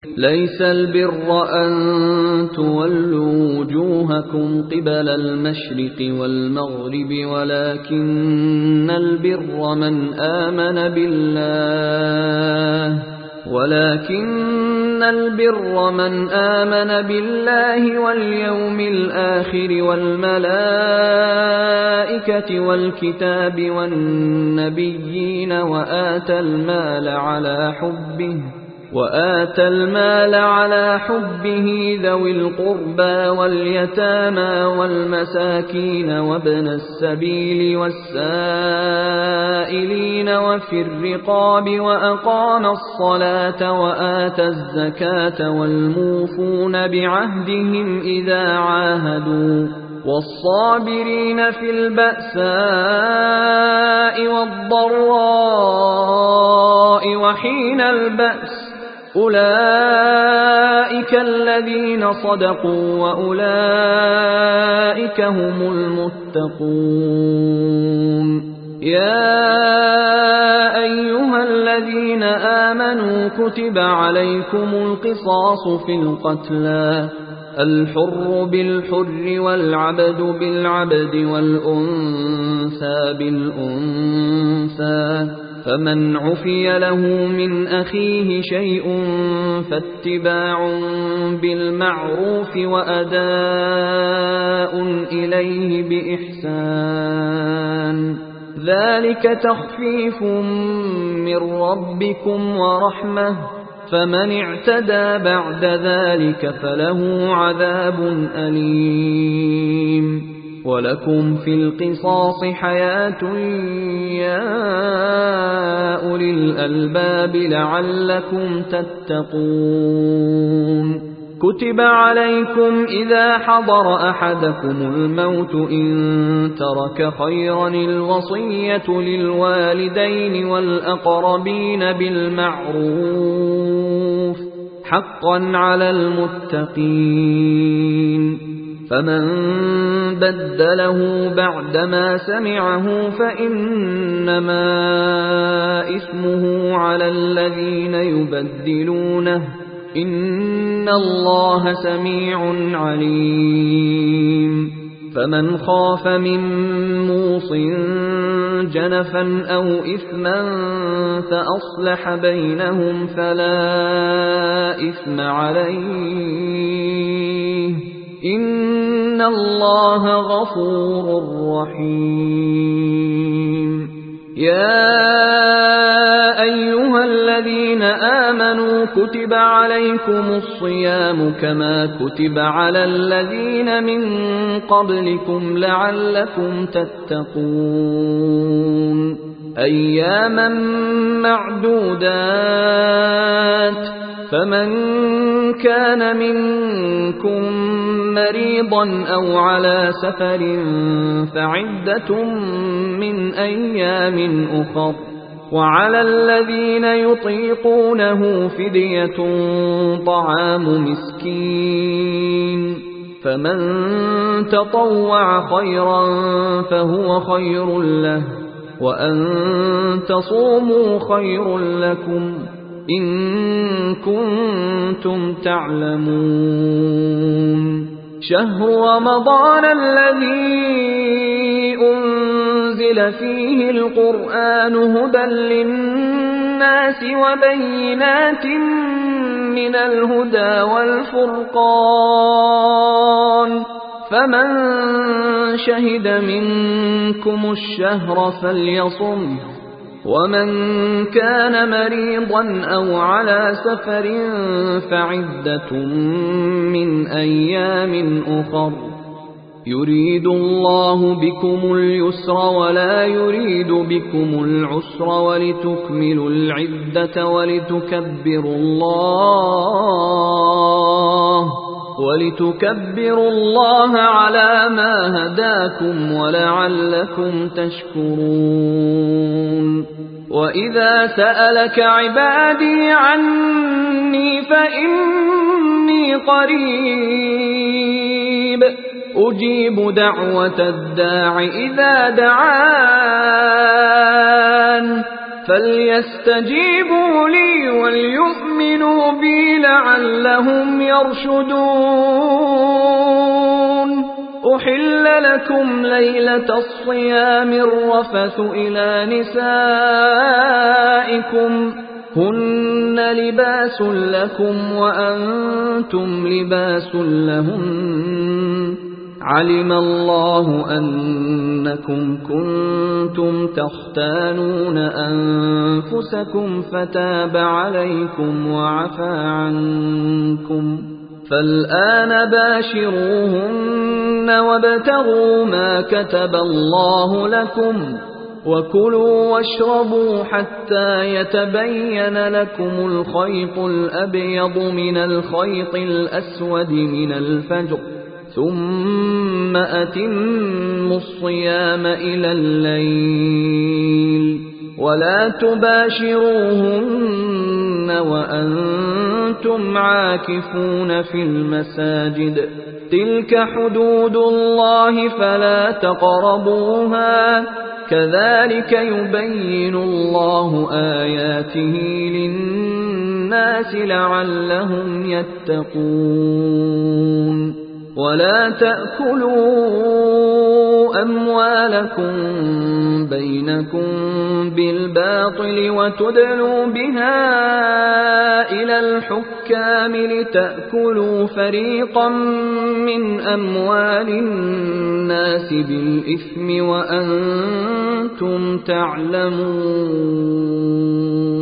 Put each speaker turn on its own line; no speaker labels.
ليس البر أن تولوا وجوهكم قبل المشرق والمغرب ولكن البر من آمن بالله واليوم الآخر والملائكة والكتاب والنبيين وآتى المال على حبه ذوي القربى واليتامى والمساكين وابن السبيل والسائلين وفي الرقاب وأقام الصلاة وآتى الزكاة والموفون بعهدهم إذا عاهدوا والصابرين في البأساء والضراء وحين البأس أولئك الذين صدقوا وأولئك هم المتقون يا أيها الذين آمنوا كتب عليكم القصاص في القتلى الحر بالحر والعبد بالعبد والأنثى بالأنثى فمن عفي له من أخيه شيء فاتباع بالمعروف وأداء إليه بإحسان ذلك تخفيف من ربكم ورحمة فمن اعتدى بعد ذلك فله عذاب أليم ولكم في القصاص حياة يا أولي الألباب لعلكم تتقون كتب عليكم إذا حضر أحدكم الموت إن ترك خيرا الوصية للوالدين والأقربين بالمعروف حقا على المتقين فمن بدله بعدما سمعه فإنما إثمه على الذين يبدلونه إن الله سميع عليم فمن خاف من موص جنفا أو إثما فأصلح بينهم فلا إثم عليه إن الله غفور رحيم يا أيها الذين آمنوا كتب عليكم الصيام كما كتب على الذين من قبلكم لعلكم تتقون أياما معدودات فمن كان منكم مريضا أو على سفر فعدة من أيام أخر وعلى الذين يطيقونه فدية طعام مسكين فمن تطوع خيرا فهو خير له وأن تصوموا خير لكم إن كنتم تعلمون شهر رمضان الذي أنزل فيه القرآن هدى للناس وبينات من الهدى والفرقان فمن شهد منكم الشهر فليصمه ومن كان مريضا أو على سفر فعدة من أيام أخر يريد الله بكم اليسر ولا يريد بكم العسر ولتكملوا العدة ولتكبروا الله على ما هداكم ولعلكم تشكرون وإذا سألك عبادي عني فإني قريب أجيب دعوة الداع إذا دعان فليستجيبوا لي وليؤمنوا بي لعلهم يرشدون أحل لكم ليلة الصيام الرفث إلى نسائكم هن لباس لكم وأنتم لباس لهن علم الله أنكم كنتم تختانون أنفسكم فتاب عليكم وعفى عنكم فالآن باشروهن وابتغوا ما كتب الله لكم وكلوا واشربوا حتى يتبين لكم الخيط الأبيض من الخيط الأسود من الفجر ثم أتموا الصيام إلى الليل ولا تباشروهن وأنتم عاكفون في المساجد تلك حدود الله فلا تقربوها كذلك يبين الله آياته للناس لعلهم يتقون ولا تأكلوا أموالكم بينكم بالباطل وتدلوا بها إلى الحكام لتأكلوا فريقا من أموال الناس بالإثم وأنتم تعلمون